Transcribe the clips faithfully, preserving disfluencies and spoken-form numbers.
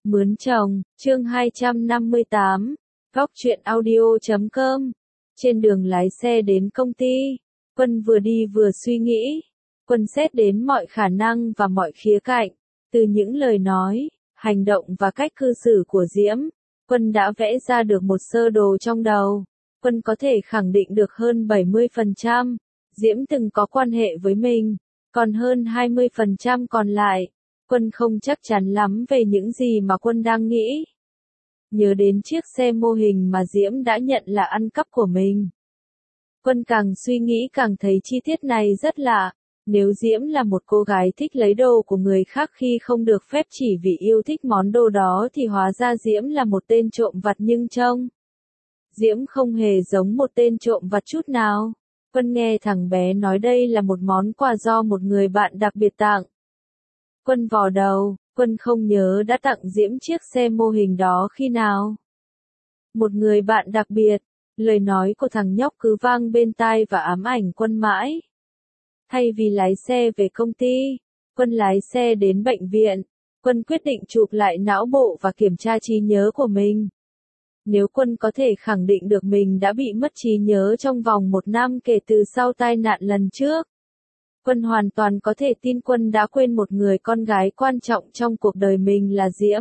Mướn chồng, chương hai trăm năm mươi tám, góc truyện audio chấm com. Trên đường lái xe đến công ty, Quân vừa đi vừa suy nghĩ. Quân xét đến mọi khả năng và mọi khía cạnh, từ những lời nói, hành động và cách cư xử của Diễm, Quân đã vẽ ra được một sơ đồ trong đầu. Quân có thể khẳng định được hơn bảy mươi phần trăm, Diễm từng có quan hệ với mình, còn hơn hai mươi phần trăm còn lại, Quân không chắc chắn lắm về những gì mà Quân đang nghĩ. Nhớ đến chiếc xe mô hình mà Diễm đã nhận là ăn cắp của mình. Quân càng suy nghĩ càng thấy chi tiết này rất lạ. Nếu Diễm là một cô gái thích lấy đồ của người khác khi không được phép chỉ vì yêu thích món đồ đó thì hóa ra Diễm là một tên trộm vặt nhưng trông. Diễm không hề giống một tên trộm vặt chút nào. Quân nghe thằng bé nói đây là một món quà do một người bạn đặc biệt tặng. Quân vò đầu, Quân không nhớ đã tặng Diễm chiếc xe mô hình đó khi nào. Một người bạn đặc biệt, lời nói của thằng nhóc cứ vang bên tai và ám ảnh Quân mãi. Thay vì lái xe về công ty, Quân lái xe đến bệnh viện. Quân quyết định chụp lại não bộ và kiểm tra trí nhớ của mình. Nếu Quân có thể khẳng định được mình đã bị mất trí nhớ trong vòng một năm kể từ sau tai nạn lần trước, Quân hoàn toàn có thể tin Quân đã quên một người con gái quan trọng trong cuộc đời mình là Diễm.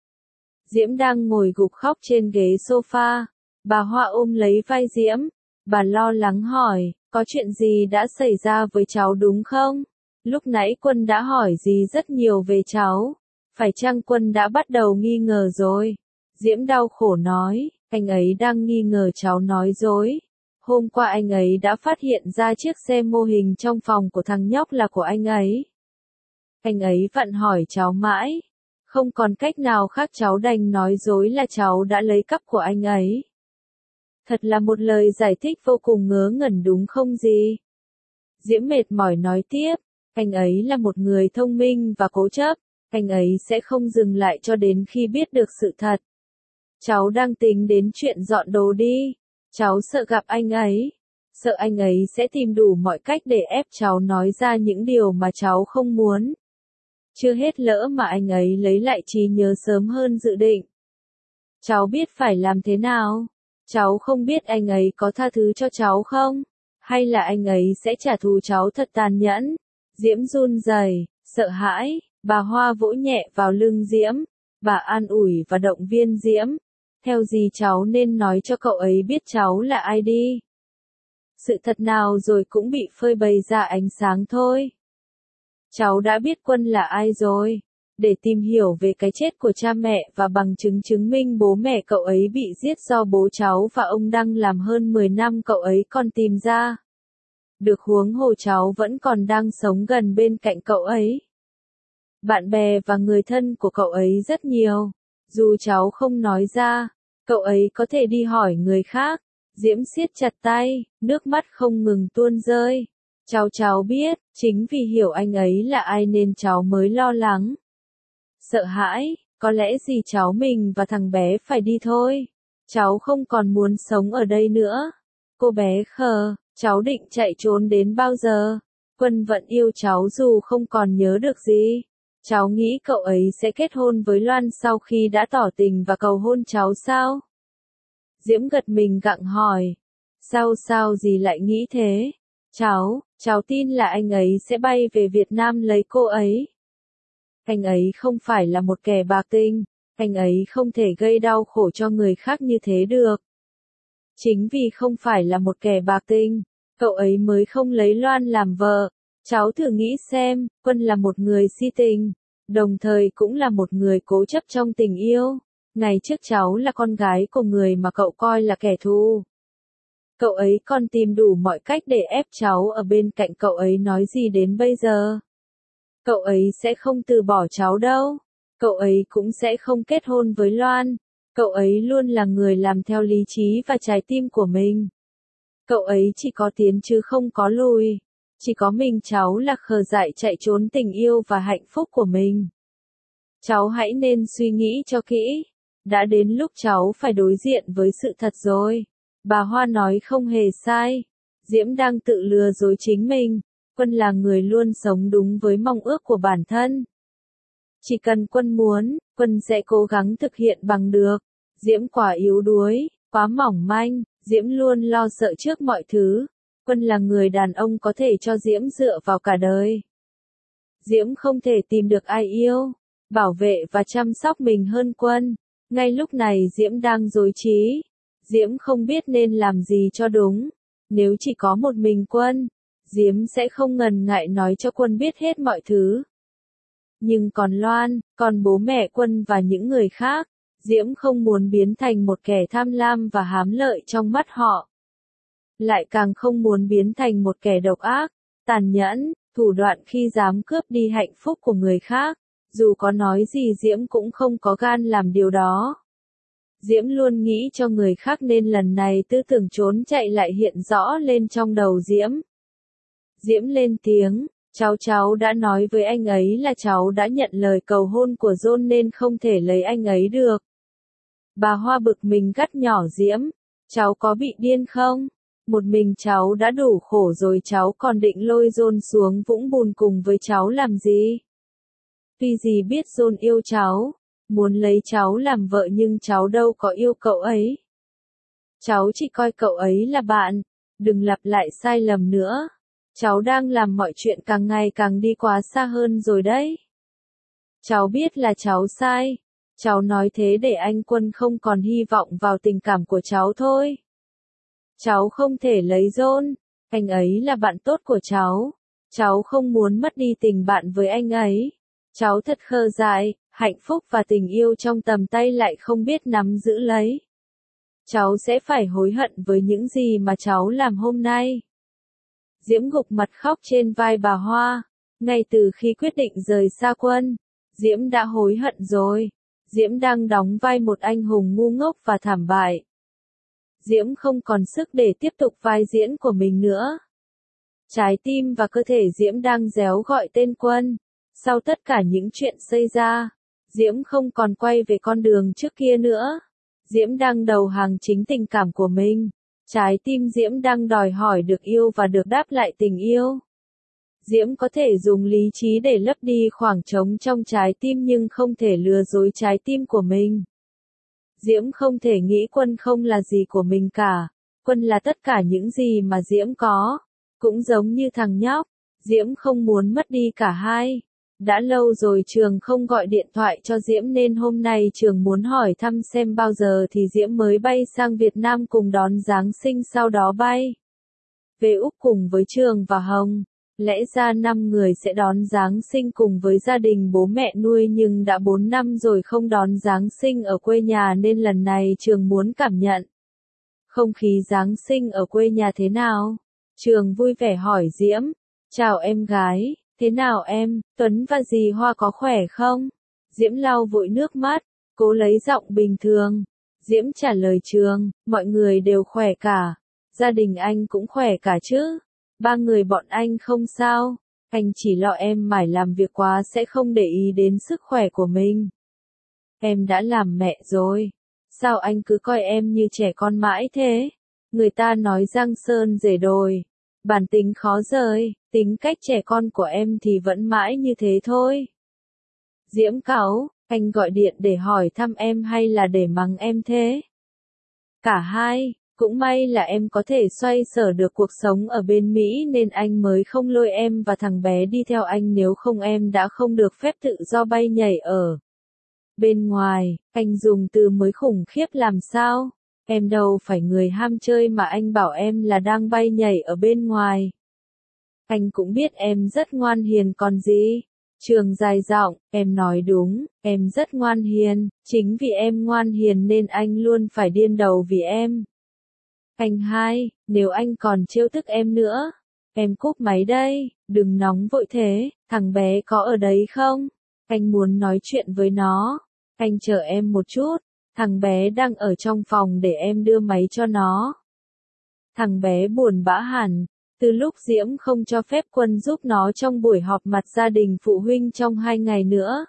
Diễm đang ngồi gục khóc trên ghế sofa. Bà Hoa ôm lấy vai Diễm. Bà lo lắng hỏi, có chuyện gì đã xảy ra với cháu đúng không? Lúc nãy Quân đã hỏi gì rất nhiều về cháu. Phải chăng Quân đã bắt đầu nghi ngờ rồi? Diễm đau khổ nói, anh ấy đang nghi ngờ cháu nói dối. Hôm qua anh ấy đã phát hiện ra chiếc xe mô hình trong phòng của thằng nhóc là của anh ấy. Anh ấy vặn hỏi cháu mãi. Không còn cách nào khác cháu đành nói dối là cháu đã lấy cắp của anh ấy. Thật là một lời giải thích vô cùng ngớ ngẩn đúng không gì? Diễm mệt mỏi nói tiếp, anh ấy là một người thông minh và cố chấp, anh ấy sẽ không dừng lại cho đến khi biết được sự thật. Cháu đang tính đến chuyện dọn đồ đi, cháu sợ gặp anh ấy, sợ anh ấy sẽ tìm đủ mọi cách để ép cháu nói ra những điều mà cháu không muốn. Chưa hết lỡ mà anh ấy lấy lại trí nhớ sớm hơn dự định. Cháu biết phải làm thế nào? Cháu không biết anh ấy có tha thứ cho cháu không? Hay là anh ấy sẽ trả thù cháu thật tàn nhẫn? Diễm run rẩy, sợ hãi, bà Hoa vỗ nhẹ vào lưng Diễm. Bà an ủi và động viên Diễm. Theo gì cháu nên nói cho cậu ấy biết cháu là ai đi. Sự thật nào rồi cũng bị phơi bày ra ánh sáng thôi. Cháu đã biết Quân là ai rồi. Để tìm hiểu về cái chết của cha mẹ và bằng chứng chứng minh bố mẹ cậu ấy bị giết do bố cháu và ông Đăng làm hơn mười năm cậu ấy còn tìm ra. Được huống hồ cháu vẫn còn đang sống gần bên cạnh cậu ấy. Bạn bè và người thân của cậu ấy rất nhiều. Dù cháu không nói ra, cậu ấy có thể đi hỏi người khác. Diễm siết chặt tay, nước mắt không ngừng tuôn rơi. Cháu cháu biết, chính vì hiểu anh ấy là ai nên cháu mới lo lắng. Sợ hãi, có lẽ gì cháu mình và thằng bé phải đi thôi. Cháu không còn muốn sống ở đây nữa. Cô bé khờ, cháu định chạy trốn đến bao giờ? Quân vẫn yêu cháu dù không còn nhớ được gì. Cháu nghĩ cậu ấy sẽ kết hôn với Loan sau khi đã tỏ tình và cầu hôn cháu sao? Diễm gật mình gặng hỏi. Sao sao gì lại nghĩ thế? Cháu, cháu tin là anh ấy sẽ bay về Việt Nam lấy cô ấy. Anh ấy không phải là một kẻ bạc tình, anh ấy không thể gây đau khổ cho người khác như thế được. Chính vì không phải là một kẻ bạc tình, cậu ấy mới không lấy Loan làm vợ. Cháu thử nghĩ xem, Quân là một người si tình, đồng thời cũng là một người cố chấp trong tình yêu. Ngày trước cháu là con gái của người mà cậu coi là kẻ thù. Cậu ấy còn tìm đủ mọi cách để ép cháu ở bên cạnh cậu ấy nói gì đến bây giờ. Cậu ấy sẽ không từ bỏ cháu đâu. Cậu ấy cũng sẽ không kết hôn với Loan. Cậu ấy luôn là người làm theo lý trí và trái tim của mình. Cậu ấy chỉ có tiến chứ không có lùi. Chỉ có mình cháu là khờ dại chạy trốn tình yêu và hạnh phúc của mình. Cháu hãy nên suy nghĩ cho kỹ. Đã đến lúc cháu phải đối diện với sự thật rồi. Bà Hoa nói không hề sai. Diễm đang tự lừa dối chính mình. Quân là người luôn sống đúng với mong ước của bản thân. Chỉ cần Quân muốn, Quân sẽ cố gắng thực hiện bằng được. Diễm quá yếu đuối, quá mỏng manh, Diễm luôn lo sợ trước mọi thứ. Quân là người đàn ông có thể cho Diễm dựa vào cả đời. Diễm không thể tìm được ai yêu, bảo vệ và chăm sóc mình hơn Quân. Ngay lúc này Diễm đang rối trí. Diễm không biết nên làm gì cho đúng. Nếu chỉ có một mình Quân, Diễm sẽ không ngần ngại nói cho Quân biết hết mọi thứ. Nhưng còn Loan, còn bố mẹ Quân và những người khác, Diễm không muốn biến thành một kẻ tham lam và hám lợi trong mắt họ. Lại càng không muốn biến thành một kẻ độc ác, tàn nhẫn, thủ đoạn khi dám cướp đi hạnh phúc của người khác. Dù có nói gì Diễm cũng không có gan làm điều đó. Diễm luôn nghĩ cho người khác nên lần này tư tưởng trốn chạy lại hiện rõ lên trong đầu Diễm. Diễm lên tiếng, cháu cháu đã nói với anh ấy là cháu đã nhận lời cầu hôn của John nên không thể lấy anh ấy được. Bà Hoa bực mình gắt nhỏ Diễm, cháu có bị điên không? Một mình cháu đã đủ khổ rồi cháu còn định lôi John xuống vũng bùn cùng với cháu làm gì? Tuy gì biết John yêu cháu, muốn lấy cháu làm vợ nhưng cháu đâu có yêu cậu ấy. Cháu chỉ coi cậu ấy là bạn, đừng lặp lại sai lầm nữa. Cháu đang làm mọi chuyện càng ngày càng đi quá xa hơn rồi đấy. Cháu biết là cháu sai. Cháu nói thế để anh Quân không còn hy vọng vào tình cảm của cháu thôi. Cháu không thể lấy John, anh ấy là bạn tốt của cháu. Cháu không muốn mất đi tình bạn với anh ấy. Cháu thật khờ dại, hạnh phúc và tình yêu trong tầm tay lại không biết nắm giữ lấy. Cháu sẽ phải hối hận với những gì mà cháu làm hôm nay. Diễm gục mặt khóc trên vai bà Hoa. Ngay từ khi quyết định rời xa Quân, Diễm đã hối hận rồi. Diễm đang đóng vai một anh hùng ngu ngốc và thảm bại. Diễm không còn sức để tiếp tục vai diễn của mình nữa. Trái tim và cơ thể Diễm đang réo gọi tên Quân. Sau tất cả những chuyện xảy ra, Diễm không còn quay về con đường trước kia nữa. Diễm đang đầu hàng chính tình cảm của mình. Trái tim Diễm đang đòi hỏi được yêu và được đáp lại tình yêu. Diễm có thể dùng lý trí để lấp đi khoảng trống trong trái tim nhưng không thể lừa dối trái tim của mình. Diễm không thể nghĩ Quân không là gì của mình cả. Quân là tất cả những gì mà Diễm có. Cũng giống như thằng nhóc, Diễm không muốn mất đi cả hai. Đã lâu rồi Trường không gọi điện thoại cho Diễm nên hôm nay Trường muốn hỏi thăm xem bao giờ thì Diễm mới bay sang Việt Nam cùng đón Giáng sinh sau đó bay về Úc cùng với Trường và Hồng. Lẽ ra năm người sẽ đón Giáng sinh cùng với gia đình bố mẹ nuôi nhưng đã bốn năm rồi không đón Giáng sinh ở quê nhà nên lần này Trường muốn cảm nhận không khí Giáng sinh ở quê nhà thế nào. Trường vui vẻ hỏi Diễm, chào em gái, thế nào em, Tuấn và dì Hoa có khỏe không? Diễm lau vội nước mắt, cố lấy giọng bình thường. Diễm trả lời Trường, mọi người đều khỏe cả, gia đình anh cũng khỏe cả chứ. Ba người bọn anh không sao, anh chỉ lo em mải làm việc quá sẽ không để ý đến sức khỏe của mình. Em đã làm mẹ rồi, sao anh cứ coi em như trẻ con mãi thế? Người ta nói Giang Sơn rể đồi, bản tính khó rời, tính cách trẻ con của em thì vẫn mãi như thế thôi. Diễm cáu, anh gọi điện để hỏi thăm em hay là để mắng em thế? Cả hai. Cũng may là em có thể xoay sở được cuộc sống ở bên Mỹ nên anh mới không lôi em và thằng bé đi theo anh, nếu không em đã không được phép tự do bay nhảy ở bên ngoài. Anh dùng từ mới khủng khiếp làm sao? Em đâu phải người ham chơi mà anh bảo em là đang bay nhảy ở bên ngoài. Anh cũng biết em rất ngoan hiền còn gì. Trường dài giọng, em nói đúng, em rất ngoan hiền, chính vì em ngoan hiền nên anh luôn phải điên đầu vì em. Anh hai, nếu anh còn trêu tức em nữa, em cúp máy đây, đừng nóng vội thế, thằng bé có ở đấy không? Anh muốn nói chuyện với nó, anh chờ em một chút, thằng bé đang ở trong phòng để em đưa máy cho nó. Thằng bé buồn bã hẳn, từ lúc Diễm không cho phép Quân giúp nó trong buổi họp mặt gia đình phụ huynh trong hai ngày nữa.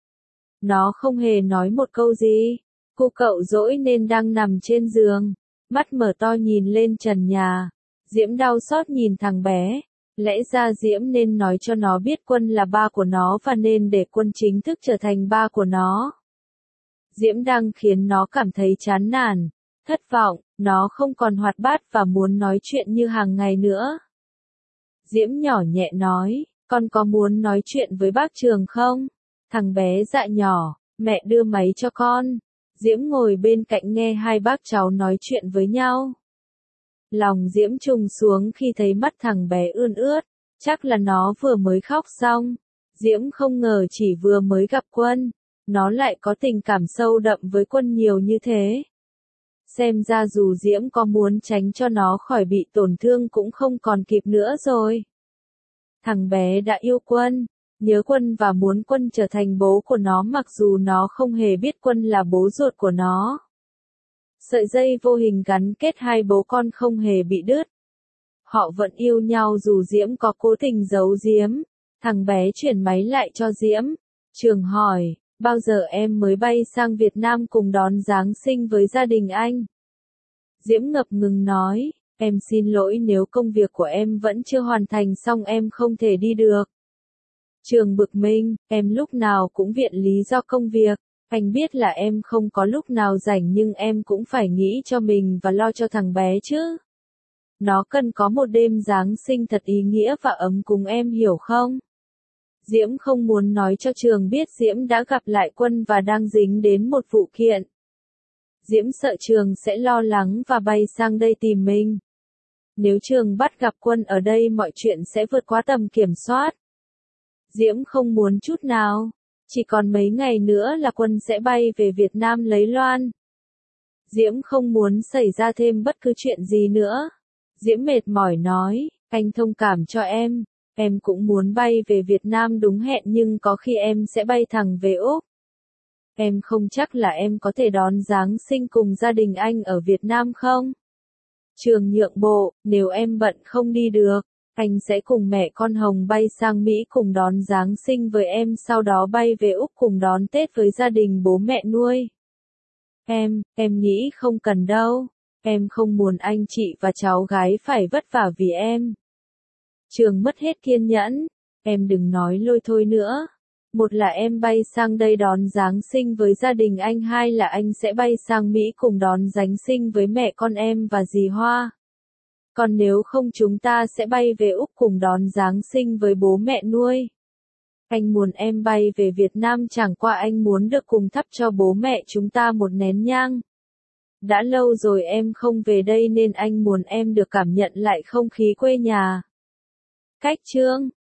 Nó không hề nói một câu gì, cô cậu dỗi nên đang nằm trên giường. Mắt mở to nhìn lên trần nhà. Diễm đau xót nhìn thằng bé. Lẽ ra Diễm nên nói cho nó biết Quân là ba của nó và nên để Quân chính thức trở thành ba của nó. Diễm đang khiến nó cảm thấy chán nản, thất vọng, nó không còn hoạt bát và muốn nói chuyện như hàng ngày nữa. Diễm nhỏ nhẹ nói, con có muốn nói chuyện với bác Trường không? Thằng bé dạ nhỏ, mẹ đưa máy cho con. Diễm ngồi bên cạnh nghe hai bác cháu nói chuyện với nhau. Lòng Diễm trùng xuống khi thấy mắt thằng bé ươn ướt, chắc là nó vừa mới khóc xong. Diễm không ngờ chỉ vừa mới gặp Quân, nó lại có tình cảm sâu đậm với Quân nhiều như thế. Xem ra dù Diễm có muốn tránh cho nó khỏi bị tổn thương cũng không còn kịp nữa rồi. Thằng bé đã yêu Quân, nhớ Quân và muốn Quân trở thành bố của nó mặc dù nó không hề biết Quân là bố ruột của nó. Sợi dây vô hình gắn kết hai bố con không hề bị đứt. Họ vẫn yêu nhau dù Diễm có cố tình giấu Diễm. Thằng bé chuyển máy lại cho Diễm. Trường hỏi, bao giờ em mới bay sang Việt Nam cùng đón Giáng sinh với gia đình anh? Diễm ngập ngừng nói, em xin lỗi nếu công việc của em vẫn chưa hoàn thành xong em không thể đi được. Trường bực mình, em lúc nào cũng viện lý do công việc. Anh biết là em không có lúc nào rảnh nhưng em cũng phải nghĩ cho mình và lo cho thằng bé chứ. Nó cần có một đêm Giáng sinh thật ý nghĩa và ấm cùng em hiểu không? Diễm không muốn nói cho Trường biết Diễm đã gặp lại Quân và đang dính đến một vụ kiện. Diễm sợ Trường sẽ lo lắng và bay sang đây tìm mình. Nếu Trường bắt gặp Quân ở đây mọi chuyện sẽ vượt quá tầm kiểm soát. Diễm không muốn chút nào. Chỉ còn mấy ngày nữa là Quân sẽ bay về Việt Nam lấy Loan. Diễm không muốn xảy ra thêm bất cứ chuyện gì nữa. Diễm mệt mỏi nói, anh thông cảm cho em. Em cũng muốn bay về Việt Nam đúng hẹn nhưng có khi em sẽ bay thẳng về Úc. Em không chắc là em có thể đón Giáng sinh cùng gia đình anh ở Việt Nam không? Trường nhượng bộ, nếu em bận không đi được, anh sẽ cùng mẹ con Hồng bay sang Mỹ cùng đón Giáng sinh với em sau đó bay về Úc cùng đón Tết với gia đình bố mẹ nuôi. Em, em nghĩ không cần đâu. Em không muốn anh chị và cháu gái phải vất vả vì em. Trường mất hết kiên nhẫn. Em đừng nói lôi thôi nữa. Một là em bay sang đây đón Giáng sinh với gia đình anh, hai là anh sẽ bay sang Mỹ cùng đón Giáng sinh với mẹ con em và dì Hoa. Còn nếu không chúng ta sẽ bay về Úc cùng đón Giáng sinh với bố mẹ nuôi. Anh muốn em bay về Việt Nam chẳng qua anh muốn được cùng thắp cho bố mẹ chúng ta một nén nhang. Đã lâu rồi em không về đây nên anh muốn em được cảm nhận lại không khí quê nhà. Cách chương